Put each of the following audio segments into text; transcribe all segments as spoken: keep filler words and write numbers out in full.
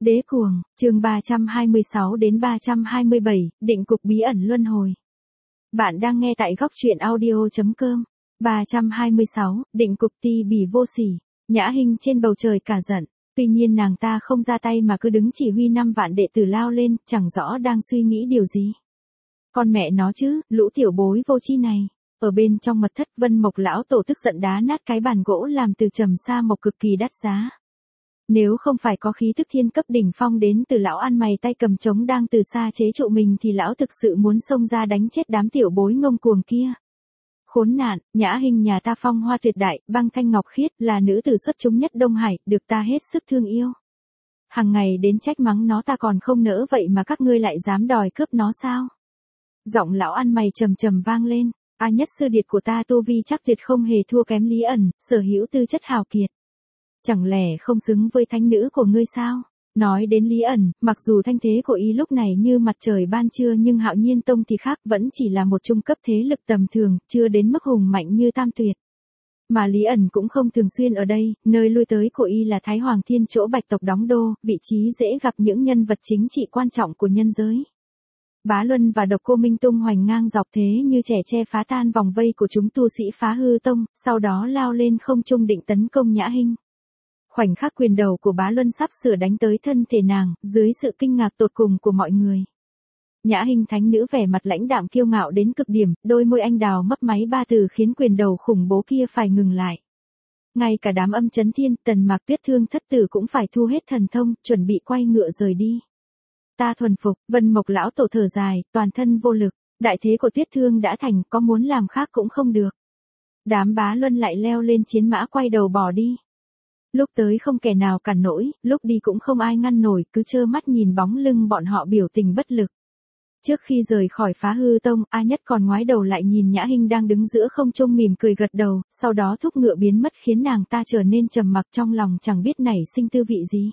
Đế cuồng, chương ba trăm hai mươi sáu đến ba trăm hai mươi bảy, định cục bí ẩn luân hồi. Bạn đang nghe tại góc truyện audio chấm com. ba trăm hai mươi sáu, định cục ti bỉ vô sỉ. Nhã Hinh trên bầu trời cả giận, tuy nhiên nàng ta không ra tay mà cứ đứng chỉ huy năm vạn đệ tử lao lên, chẳng rõ đang suy nghĩ điều gì. Con mẹ nó chứ, lũ tiểu bối vô chi này. Ở bên trong mật thất, Vân Mộc lão tổ tức giận đá nát cái bàn gỗ làm từ trầm sa mộc cực kỳ đắt giá. Nếu không phải có khí tức thiên cấp đỉnh phong đến từ lão ăn mày tay cầm trống đang từ xa chế trụ mình thì lão thực sự muốn xông ra đánh chết đám tiểu bối ngông cuồng kia. Khốn nạn, Nhã Hinh nhà ta phong hoa tuyệt đại, băng thanh ngọc khiết, là nữ tử xuất chúng nhất Đông Hải, được ta hết sức thương yêu. Hằng ngày đến trách mắng nó ta còn không nỡ, vậy mà các ngươi lại dám đòi cướp nó sao? Giọng lão ăn mày trầm trầm vang lên, A nhất sư điệt của ta tu vi chắc tuyệt không hề thua kém Lý ẩn, sở hữu tư chất hào kiệt. Chẳng lẽ không xứng với thánh nữ của ngươi sao? Nói đến Lý ẩn, mặc dù thanh thế của y lúc này như mặt trời ban trưa nhưng Hạo Nhiên Tông thì khác, vẫn chỉ là một trung cấp thế lực tầm thường, chưa đến mức hùng mạnh như Tam Tuyệt. Mà Lý ẩn cũng không thường xuyên ở đây, nơi lui tới của y là Thái Hoàng Thiên chỗ Bạch tộc đóng đô, vị trí dễ gặp những nhân vật chính trị quan trọng của nhân giới. Bá Luân và Độc Cô Minh tung hoành ngang dọc thế như trẻ tre phá tan vòng vây của chúng tu sĩ Phá Hư Tông, sau đó lao lên không trung định tấn công Nhã Hinh. Khoảnh khắc quyền đầu của Bá Luân sắp sửa đánh tới thân thể nàng, dưới sự kinh ngạc tột cùng của mọi người. Nhã Hinh thánh nữ vẻ mặt lãnh đạm kiêu ngạo đến cực điểm, đôi môi anh đào mấp máy ba từ khiến quyền đầu khủng bố kia phải ngừng lại. Ngay cả đám âm chấn thiên, Tần Mạc Tuyết Thương thất tử cũng phải thu hết thần thông, chuẩn bị quay ngựa rời đi. Ta thuần phục, Vân Mộc lão tổ thở dài, toàn thân vô lực, đại thế của Tuyết Thương đã thành, có muốn làm khác cũng không được. Đám Bá Luân lại leo lên chiến mã quay đầu bỏ đi. Lúc tới không kẻ nào cản nổi, lúc đi cũng không ai ngăn nổi, cứ trơ mắt nhìn bóng lưng bọn họ biểu tình bất lực. Trước khi rời khỏi Phá Hư Tông, A Nhất còn ngoái đầu lại nhìn Nhã Hinh đang đứng giữa không trung mỉm cười gật đầu, sau đó thúc ngựa biến mất khiến nàng ta trở nên trầm mặc, trong lòng chẳng biết nảy sinh tư vị gì.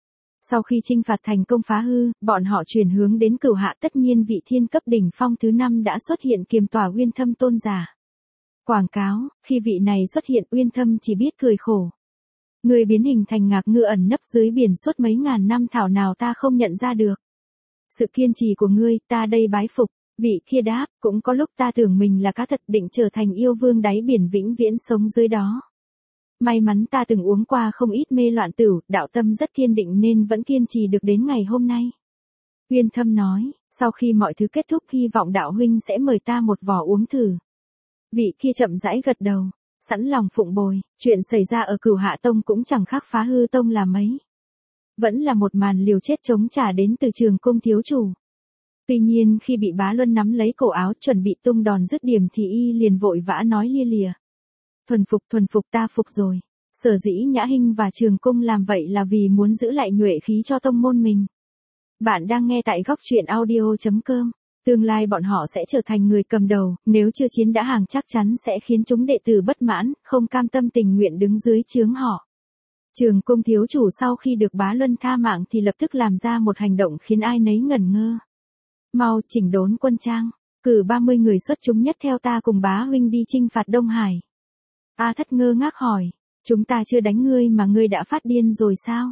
Sau khi chinh phạt thành công Phá Hư, bọn họ chuyển hướng đến Cửu Hạ, tất nhiên vị thiên cấp đỉnh phong thứ năm đã xuất hiện, kiềm tỏa Uyên Thâm tôn giả. Quảng cáo, khi vị này xuất hiện Uyên Thâm chỉ biết cười khổ. Người biến hình thành ngạc ngư ẩn nấp dưới biển suốt mấy ngàn năm, thảo nào ta không nhận ra được. Sự kiên trì của ngươi, ta đây bái phục. Vị kia đáp, cũng có lúc ta tưởng mình là cá thật, định trở thành yêu vương đáy biển vĩnh viễn sống dưới đó. May mắn ta từng uống qua không ít mê loạn tửu, đạo tâm rất kiên định nên vẫn kiên trì được đến ngày hôm nay. Uyên Thâm nói, sau khi mọi thứ kết thúc hy vọng đạo huynh sẽ mời ta một vò uống thử. Vị kia chậm rãi gật đầu, sẵn lòng phụng bồi. Chuyện xảy ra ở Cửu Hạ Tông cũng chẳng khác Phá Hư Tông là mấy. Vẫn là một màn liều chết chống trả đến từ Trường Cung thiếu chủ. Tuy nhiên khi bị Bá Luân nắm lấy cổ áo chuẩn bị tung đòn dứt điểm thì y liền vội vã nói lia lìa. Thuần phục, thuần phục, ta phục rồi. Sở dĩ Nhã Hinh và Trường Cung làm vậy là vì muốn giữ lại nhuệ khí cho tông môn mình. Bạn đang nghe tại góc truyện audio chấm com. Tương lai bọn họ sẽ trở thành người cầm đầu, nếu chưa chiến đã hàng chắc chắn sẽ khiến chúng đệ tử bất mãn, không cam tâm tình nguyện đứng dưới trướng họ. Trường Cung thiếu chủ sau khi được Bá Luân tha mạng thì lập tức làm ra một hành động khiến ai nấy ngẩn ngơ. Mau chỉnh đốn quân trang, cử ba mươi người xuất chúng nhất theo ta cùng bá huynh đi chinh phạt Đông Hải. A Thất ngơ ngác hỏi, chúng ta chưa đánh ngươi mà ngươi đã phát điên rồi sao?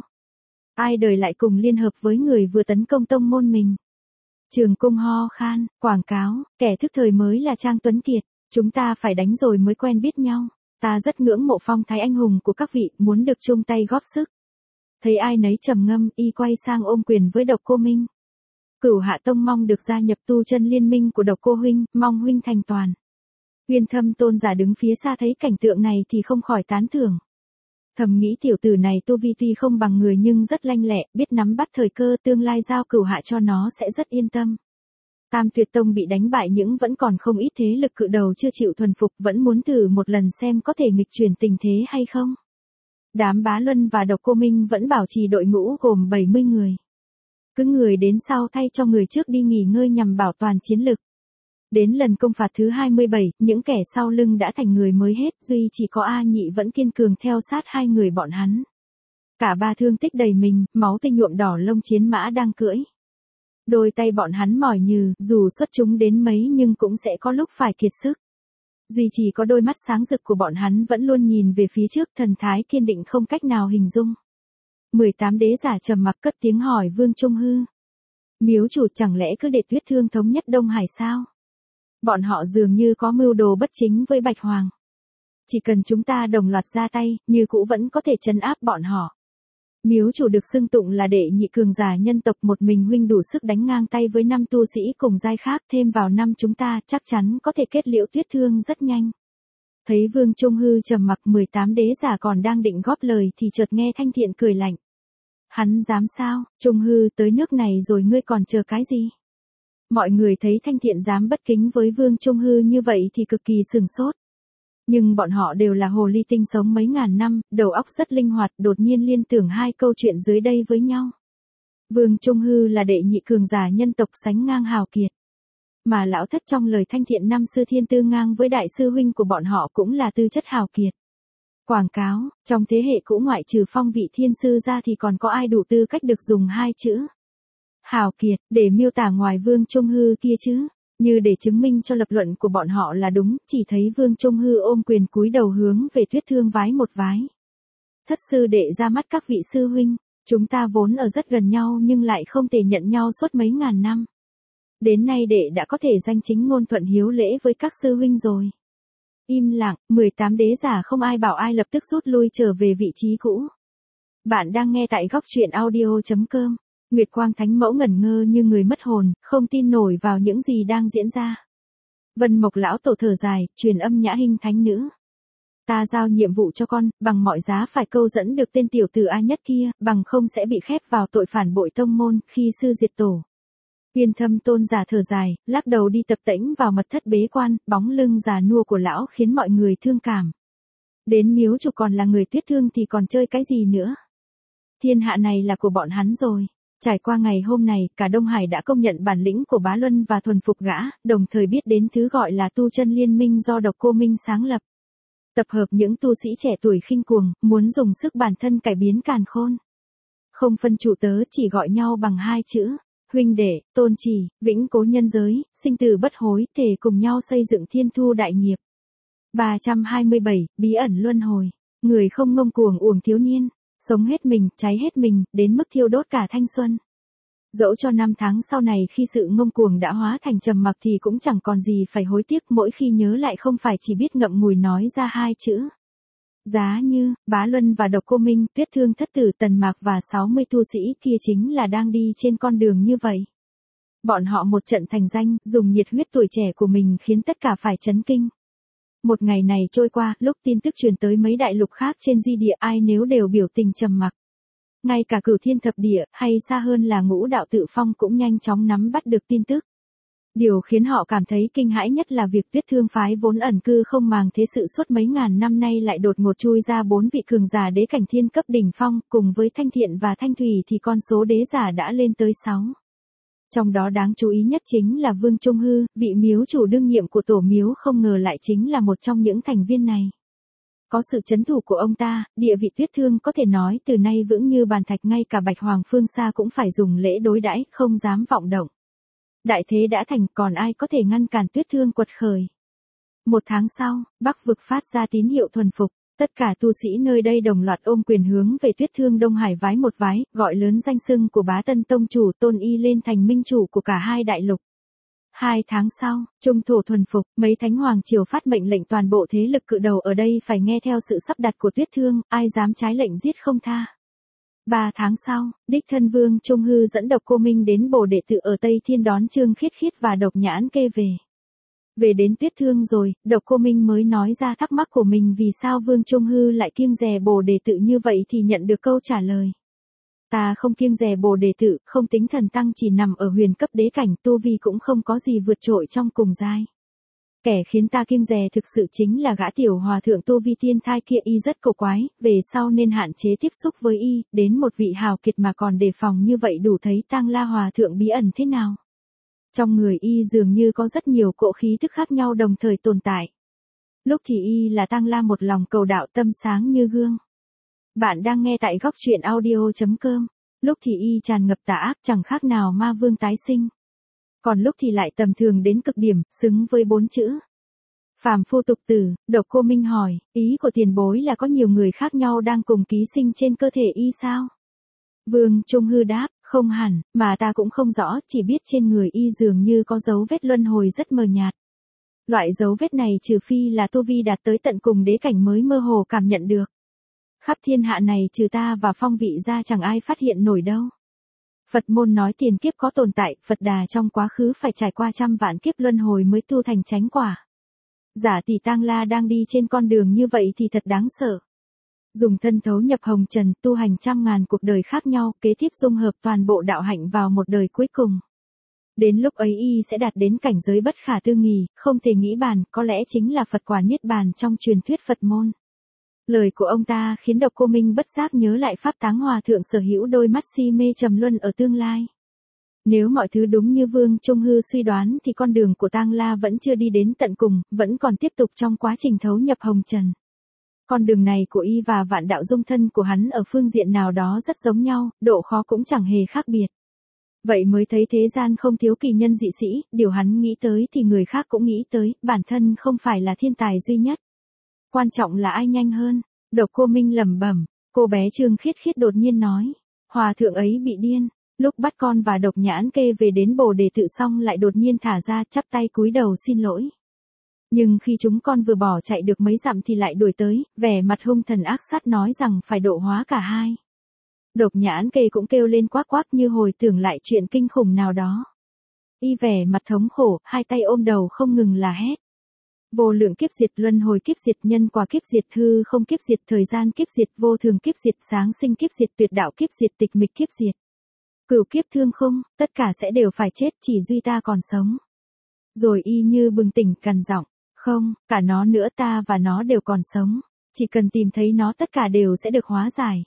Ai đời lại cùng liên hợp với người vừa tấn công tông môn mình? Trường Cung ho khan, quảng cáo, kẻ thức thời mới là Trang Tuấn Kiệt, chúng ta phải đánh rồi mới quen biết nhau. Ta rất ngưỡng mộ phong thái anh hùng của các vị, muốn được chung tay góp sức. Thấy ai nấy trầm ngâm, y quay sang ôm quyền với Độc Cô Minh. Cửu Hạ Tông mong được gia nhập tu chân liên minh của Độc Cô huynh, mong huynh thành toàn. Uyên Thâm tôn giả đứng phía xa thấy cảnh tượng này thì không khỏi tán thưởng. Thầm nghĩ tiểu tử này tu vi tuy không bằng người nhưng rất lanh lẹ, biết nắm bắt thời cơ, tương lai giao Cửu Hạ cho nó sẽ rất yên tâm. Tam Tuyệt Tông bị đánh bại nhưng vẫn còn không ít thế lực cự đầu chưa chịu thuần phục, vẫn muốn thử một lần xem có thể nghịch chuyển tình thế hay không. Đám Bá Luân và Độc Cô Minh vẫn bảo trì đội ngũ gồm bảy mươi người. Cứ người đến sau thay cho người trước đi nghỉ ngơi nhằm bảo toàn chiến lực. Đến lần công phạt thứ hai mươi bảy, những kẻ sau lưng đã thành người mới hết, duy chỉ có A Nhị vẫn kiên cường theo sát hai người bọn hắn. Cả ba thương tích đầy mình, máu tươi nhuộm đỏ lông chiến mã đang cưỡi. Đôi tay bọn hắn mỏi nhừ, dù xuất chúng đến mấy nhưng cũng sẽ có lúc phải kiệt sức. Duy chỉ có đôi mắt sáng rực của bọn hắn vẫn luôn nhìn về phía trước, thần thái kiên định không cách nào hình dung. mười tám đế giả trầm mặc cất tiếng hỏi Vương Trung Hư. Miếu chủ chẳng lẽ cứ để Tuyết Thương thống nhất Đông Hải sao? Bọn họ dường như có mưu đồ bất chính với Bạch Hoàng. Chỉ cần chúng ta đồng loạt ra tay, như cũ vẫn có thể trấn áp bọn họ. Miếu chủ được xưng tụng là đệ nhị cường giả nhân tộc, một mình huynh đủ sức đánh ngang tay với năm tu sĩ cùng giai khác, thêm vào năm chúng ta chắc chắn có thể kết liễu Tuyết Thương rất nhanh. Thấy Vương Trung Hư trầm mặc, mười tám đế giả còn đang định góp lời thì chợt nghe Thanh Thiện cười lạnh. Hắn dám sao? Trung Hư, tới nước này rồi ngươi còn chờ cái gì? Mọi người thấy Thanh Thiện dám bất kính với Vương Trung Hư như vậy thì cực kỳ sửng sốt. Nhưng bọn họ đều là hồ ly tinh sống mấy ngàn năm, đầu óc rất linh hoạt, đột nhiên liên tưởng hai câu chuyện dưới đây với nhau. Vương Trung Hư là đệ nhị cường giả nhân tộc sánh ngang hào kiệt. Mà lão thất trong lời Thanh Thiện năm sư thiên tư ngang với đại sư huynh của bọn họ cũng là tư chất hào kiệt. Quảng cáo, trong thế hệ cũ ngoại trừ Phong Vị Thiên sư ra thì còn có ai đủ tư cách được dùng hai chữ hào kiệt để miêu tả ngoài Vương Trung Hư kia chứ? Như để chứng minh cho lập luận của bọn họ là đúng, chỉ thấy Vương Trung Hư ôm quyền cúi đầu hướng về Tuyết Thương vái một vái. Thất sư đệ ra mắt các vị sư huynh, chúng ta vốn ở rất gần nhau nhưng lại không thể nhận nhau suốt mấy ngàn năm. Đến nay đệ đã có thể danh chính ngôn thuận hiếu lễ với các sư huynh rồi. Im lặng, mười tám đế giả không ai bảo ai lập tức rút lui trở về vị trí cũ. Bạn đang nghe tại góc truyện audio chấm com. Nguyệt Quang Thánh Mẫu ngẩn ngơ như người mất hồn, không tin nổi vào những gì đang diễn ra. Vân Mộc lão tổ thở dài, truyền âm Nhã Hinh thánh nữ. Ta giao nhiệm vụ cho con, bằng mọi giá phải câu dẫn được tên tiểu tử A Nhất kia, bằng không sẽ bị khép vào tội phản bội tông môn, khi sư diệt tổ. Uyên Thâm tôn giả thở dài, lắc đầu đi tập tễnh vào mật thất bế quan, bóng lưng già nua của lão khiến mọi người thương cảm. Đến miếu chủ còn là người Tuyết Thương thì còn chơi cái gì nữa? Thiên hạ này là của bọn hắn rồi. Trải qua ngày hôm này, cả Đông Hải đã công nhận bản lĩnh của Bá Luân và thuần phục gã, đồng thời biết đến thứ gọi là tu chân liên minh do Độc Cô Minh sáng lập. Tập hợp những tu sĩ trẻ tuổi khinh cuồng, muốn dùng sức bản thân cải biến càn khôn. Không phân chủ tớ, chỉ gọi nhau bằng hai chữ, huynh đệ, tôn trì, vĩnh cố nhân giới, sinh tử bất hối, thể cùng nhau xây dựng thiên thu đại nghiệp. ba trăm hai mươi bảy, bí ẩn luân hồi. Người không ngông cuồng uổng thiếu niên. Sống hết mình, cháy hết mình, đến mức thiêu đốt cả thanh xuân. Dẫu cho năm tháng sau này khi sự ngông cuồng đã hóa thành trầm mặc thì cũng chẳng còn gì phải hối tiếc, mỗi khi nhớ lại không phải chỉ biết ngậm ngùi nói ra hai chữ. Giá như, Bá Luân và Độc Cô Minh, Tuyết Thương thất tử Tần Mạc và sáu mươi tu sĩ kia chính là đang đi trên con đường như vậy. Bọn họ một trận thành danh, dùng nhiệt huyết tuổi trẻ của mình khiến tất cả phải chấn kinh. Một ngày này trôi qua, lúc tin tức truyền tới mấy đại lục khác trên di địa, ai nếu đều biểu tình trầm mặc. Ngay cả Cửu Thiên Thập Địa, hay xa hơn là Ngũ Đạo Tự Phong cũng nhanh chóng nắm bắt được tin tức. Điều khiến họ cảm thấy kinh hãi nhất là việc Tuyết Thương phái vốn ẩn cư không màng thế sự suốt mấy ngàn năm nay lại đột ngột chui ra bốn vị cường giả đế cảnh thiên cấp đỉnh phong, cùng với Thanh Thiện và Thanh Thủy thì con số đế giả đã lên tới sáu. Trong đó đáng chú ý nhất chính là Vương Trung Hư, vị miếu chủ đương nhiệm của tổ miếu, không ngờ lại chính là một trong những thành viên này. Có sự chấn thủ của ông ta, địa vị Tuyết Thương có thể nói từ nay vững như bàn thạch, ngay cả Bạch Hoàng phương xa cũng phải dùng lễ đối đãi, không dám vọng động. Đại thế đã thành, còn ai có thể ngăn cản Tuyết Thương quật khởi. Một tháng sau, Bắc vực phát ra tín hiệu thuần phục. Tất cả tu sĩ nơi đây đồng loạt ôm quyền hướng về Tuyết Thương Đông Hải vái một vái, gọi lớn danh xưng của Bá Tân Tông chủ, tôn y lên thành minh chủ của cả hai đại lục. Hai tháng sau, trung thổ thuần phục, mấy thánh hoàng triều phát mệnh lệnh toàn bộ thế lực cự đầu ở đây phải nghe theo sự sắp đặt của Tuyết Thương, ai dám trái lệnh giết không tha. Ba tháng sau, đích thân Vương Trung Hư dẫn Độc Cô Minh đến Bồ Đệ Tự ở Tây Thiên đón Trương Khiết Khiết và Độc Nhãn Kê về. Về đến Tuyết Thương rồi, Độc Cô Minh mới nói ra thắc mắc của mình vì sao Vương Trung Hư lại kiêng dè Bồ Đề Tự như vậy thì nhận được câu trả lời. Ta không kiêng dè Bồ Đề Tự, không tính thần tăng chỉ nằm ở huyền cấp đế cảnh, tu vi cũng không có gì vượt trội trong cùng giai. Kẻ khiến ta kiêng dè thực sự chính là gã tiểu hòa thượng tu vi tiên thai kia, y rất cổ quái, về sau nên hạn chế tiếp xúc với y, đến một vị hào kiệt mà còn đề phòng như vậy đủ thấy Tang La hòa thượng bí ẩn thế nào. Trong người y dường như có rất nhiều cỗ khí thức khác nhau đồng thời tồn tại. Lúc thì y là Tang La một lòng cầu đạo, tâm sáng như gương. Bạn đang nghe tại góc truyện audio chấm com. Lúc thì y tràn ngập tà ác, chẳng khác nào ma vương tái sinh. Còn lúc thì lại tầm thường đến cực điểm, xứng với bốn chữ phàm phu tục tử. Độc Cô Minh hỏi, ý của tiền bối là có nhiều người khác nhau đang cùng ký sinh trên cơ thể y sao? Vương Trung Hư đáp, không hẳn, mà ta cũng không rõ, chỉ biết trên người y dường như có dấu vết luân hồi rất mờ nhạt. Loại dấu vết này trừ phi là tu vi đạt tới tận cùng đế cảnh mới mơ hồ cảm nhận được. Khắp thiên hạ này trừ ta và Phong vị ra chẳng ai phát hiện nổi đâu. Phật môn nói tiền kiếp có tồn tại, Phật Đà trong quá khứ phải trải qua trăm vạn kiếp luân hồi mới tu thành chánh quả. Giả tỷ Tang La đang đi trên con đường như vậy thì thật đáng sợ. Dùng thân thấu nhập hồng trần tu hành trăm ngàn cuộc đời khác nhau, kế tiếp dung hợp toàn bộ đạo hạnh vào một đời cuối cùng. Đến lúc ấy y sẽ đạt đến cảnh giới bất khả tư nghì, không thể nghĩ bàn, có lẽ chính là Phật quả niết bàn trong truyền thuyết Phật môn. Lời của ông ta khiến Độc Cô Minh bất giác nhớ lại Pháp Táng Hòa Thượng sở hữu đôi mắt si mê trầm luân ở tương lai. Nếu mọi thứ đúng như Vương Trung Hư suy đoán thì con đường của Tang La vẫn chưa đi đến tận cùng, vẫn còn tiếp tục trong quá trình thấu nhập hồng trần. Con đường này của y và vạn đạo dung thân của hắn ở phương diện nào đó rất giống nhau, độ khó cũng chẳng hề khác biệt. Vậy mới thấy thế gian không thiếu kỳ nhân dị sĩ, điều hắn nghĩ tới thì người khác cũng nghĩ tới, bản thân không phải là thiên tài duy nhất. Quan trọng là ai nhanh hơn. Độc Cô Minh lẩm bẩm, cô bé Trương Khiết Khiết đột nhiên nói, hòa thượng ấy bị điên, lúc bắt con và Độc Nhãn Kê về đến Bồ Đề Tự xong lại đột nhiên thả ra, chắp tay cúi đầu xin lỗi. Nhưng khi chúng con vừa bỏ chạy được mấy dặm thì lại đuổi tới, vẻ mặt hung thần ác sát nói rằng phải độ hóa cả hai. Độc Nhãn Kê cũng kêu lên quắc quắc như hồi tưởng lại chuyện kinh khủng nào đó. Y vẻ mặt thống khổ, hai tay ôm đầu không ngừng là hét. Vô lượng kiếp diệt, luân hồi kiếp diệt, nhân quả kiếp diệt, hư không kiếp diệt, thời gian kiếp diệt, vô thường kiếp diệt, sáng sinh kiếp diệt, tuyệt đạo kiếp diệt, tịch mịch kiếp diệt. Cửu kiếp thương khung, tất cả sẽ đều phải chết, chỉ duy ta còn sống. Rồi y như bừng tỉnh cằn giọng, không, cả nó nữa, ta và nó đều còn sống. Chỉ cần tìm thấy nó tất cả đều sẽ được hóa giải.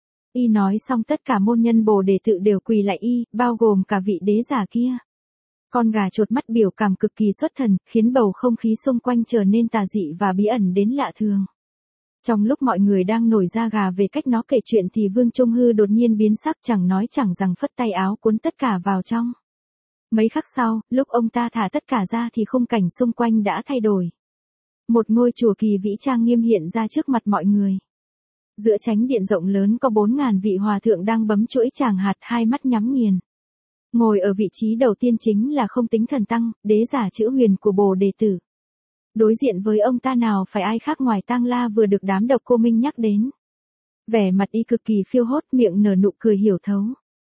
Y nói xong tất cả môn nhân Bồ Đề Tự đều quỳ lại y, bao gồm cả vị đế giả kia. Con gà chột mắt biểu cảm cực kỳ xuất thần, khiến bầu không khí xung quanh trở nên tà dị và bí ẩn đến lạ thường. Trong lúc mọi người đang nổi da gà về cách nó kể chuyện thì Vương Trung Hư đột nhiên biến sắc, chẳng nói chẳng rằng phất tay áo cuốn tất cả vào trong. Mấy khắc sau, lúc ông ta thả tất cả ra thì khung cảnh xung quanh đã thay đổi. Một ngôi chùa kỳ vĩ trang nghiêm hiện ra trước mặt mọi người. Giữa chánh điện rộng lớn có bốn ngàn vị hòa thượng đang bấm chuỗi tràng hạt, hai mắt nhắm nghiền. Ngồi ở vị trí đầu tiên chính là Không Tính Thần Tăng, đế giả chữ huyền của Bồ Đề Tử. Đối diện với ông ta nào phải ai khác ngoài Tang La vừa được đám Độc Cô Minh nhắc đến. Vẻ mặt y cực kỳ phiêu hốt, miệng nở nụ cười hiểu thấu.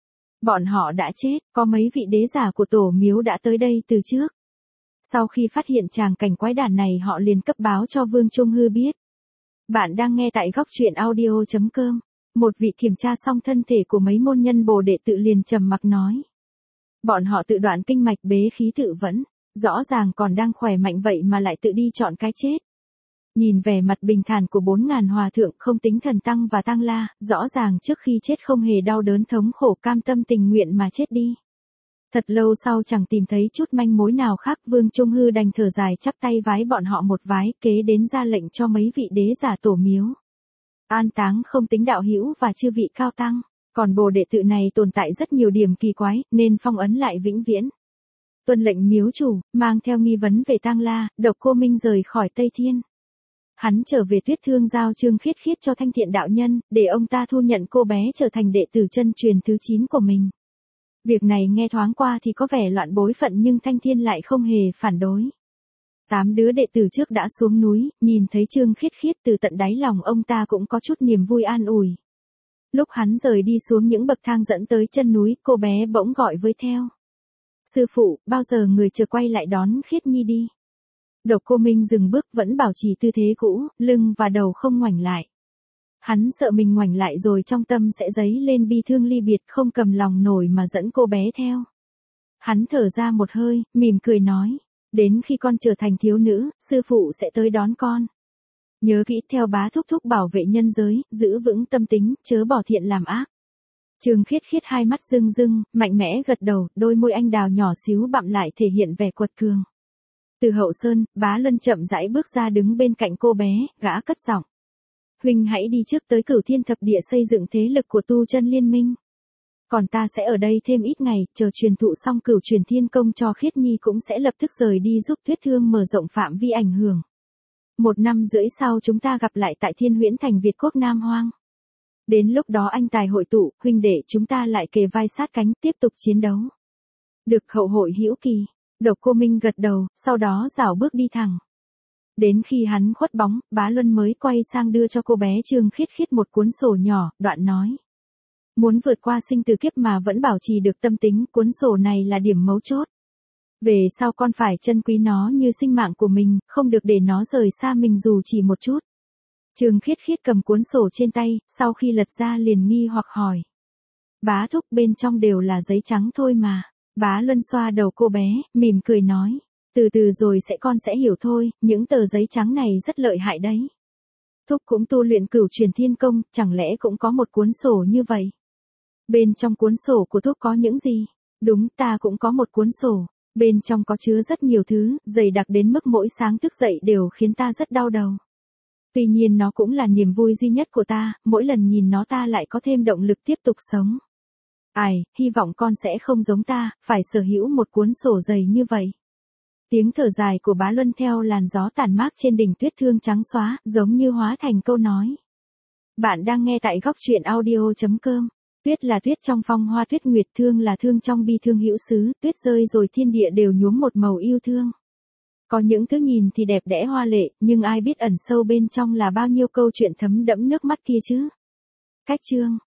Bọn họ đã chết, có mấy vị đế giả của tổ miếu đã tới đây từ trước. Sau khi phát hiện tràng cảnh quái đản này họ liền cấp báo cho Vương Trung Hư biết. Bạn đang nghe tại góc truyện audio chấm com. Một vị kiểm tra xong thân thể của mấy môn nhân Bồ Đề Tự liền trầm mặc nói. Bọn họ tự đoạn kinh mạch, bế khí tự vẫn, rõ ràng còn đang khỏe mạnh vậy mà lại tự đi chọn cái chết. Nhìn vẻ mặt bình thản của bốn ngàn hòa thượng, Không Tính Thần Tăng và Tang La, rõ ràng trước khi chết không hề đau đớn thống khổ, cam tâm tình nguyện mà chết đi. Thật lâu sau chẳng tìm thấy chút manh mối nào khác, Vương Trung Hư đành thở dài chắp tay vái bọn họ một vái, kế đến ra lệnh cho mấy vị đế giả tổ miếu an táng Không Tính đạo hữu và chư vị cao tăng. Còn Bồ Đề Tự này tồn tại rất nhiều điểm kỳ quái, nên phong ấn lại vĩnh viễn. Tuân lệnh miếu chủ, mang theo nghi vấn về Tang La, Độc Cô Minh rời khỏi Tây Thiên. Hắn trở về Tuyết Thương giao Trương Khiết Khiết cho Thanh Thiện đạo nhân, để ông ta thu nhận cô bé trở thành đệ tử chân truyền thứ chín của mình. Việc này nghe thoáng qua thì có vẻ loạn bối phận, nhưng Thanh Thiên lại không hề phản đối. Tám đứa đệ tử trước đã xuống núi, nhìn thấy Trương Khiết Khiết, từ tận đáy lòng ông ta cũng có chút niềm vui an ủi. Lúc hắn rời đi xuống những bậc thang dẫn tới chân núi, cô bé bỗng gọi với theo. Sư phụ, bao giờ người chờ quay lại đón Khiết Nhi đi? Độc Cô Minh dừng bước, vẫn bảo trì tư thế cũ, lưng và đầu không ngoảnh lại. Hắn sợ mình ngoảnh lại rồi trong tâm sẽ dấy lên bi thương ly biệt, không cầm lòng nổi mà dẫn cô bé theo. Hắn thở ra một hơi, mỉm cười nói. Đến khi con trở thành thiếu nữ, sư phụ sẽ tới đón con. Nhớ kỹ theo bá thúc thúc bảo vệ nhân giới, giữ vững tâm tính, chớ bỏ thiện làm ác. Trương Khiết Khiết hai mắt rưng rưng, mạnh mẽ gật đầu, đôi môi anh đào nhỏ xíu bặm lại thể hiện vẻ quật cường. Từ hậu sơn, Bá Luân chậm rãi bước ra đứng bên cạnh cô bé, gã cất giọng. Huynh hãy đi trước tới Cửu Thiên Thập Địa xây dựng thế lực của tu chân liên minh. Còn ta sẽ ở đây thêm ít ngày, chờ truyền thụ xong Cửu Truyền Thiên Công cho Khiết Nhi cũng sẽ lập tức rời đi giúp Tuyết Thương mở rộng phạm vi ảnh hưởng. Một năm rưỡi sau chúng ta gặp lại tại Thiên Huyễn Thành Việt Quốc Nam Hoang. Đến lúc đó anh tài hội tụ, huynh đệ chúng ta lại kề vai sát cánh tiếp tục chiến đấu. Được hậu hội hữu kỳ. Độc Cô Minh gật đầu, sau đó rảo bước đi thẳng. Đến khi hắn khuất bóng, Bá Luân mới quay sang đưa cho cô bé Trương Khiết Khiết một cuốn sổ nhỏ, đoạn nói. Muốn vượt qua sinh tử kiếp mà vẫn bảo trì được tâm tính, cuốn sổ này là điểm mấu chốt. Về sau con phải trân quý nó như sinh mạng của mình, không được để nó rời xa mình dù chỉ một chút. Trương Khiết Khiết cầm cuốn sổ trên tay, sau khi lật ra liền nghi hoặc hỏi. Bá thúc, bên trong đều là giấy trắng thôi mà. Bá Luân xoa đầu cô bé, mỉm cười nói. Từ từ rồi sẽ con sẽ hiểu thôi, những tờ giấy trắng này rất lợi hại đấy. Thúc cũng tu luyện Cửu Truyền Thiên Công, chẳng lẽ cũng có một cuốn sổ như vậy? Bên trong cuốn sổ của Thúc có những gì? Đúng, ta cũng có một cuốn sổ. Bên trong có chứa rất nhiều thứ, dày đặc đến mức mỗi sáng thức dậy đều khiến ta rất đau đầu. Tuy nhiên nó cũng là niềm vui duy nhất của ta, mỗi lần nhìn nó ta lại có thêm động lực tiếp tục sống. Ai, hy vọng con sẽ không giống ta, phải sở hữu một cuốn sổ dày như vậy. Tiếng thở dài của Bá Luân theo làn gió tản mát trên đỉnh tuyết thương trắng xóa, giống như hóa thành câu nói. Bạn đang nghe tại góc truyện audio chấm com. Tuyết là tuyết trong phong hoa tuyết nguyệt, thương là thương trong bi thương hữu xứ, tuyết rơi rồi thiên địa đều nhuốm một màu yêu thương. Có những thứ nhìn thì đẹp đẽ hoa lệ, nhưng ai biết ẩn sâu bên trong là bao nhiêu câu chuyện thấm đẫm nước mắt kia chứ. Cách chương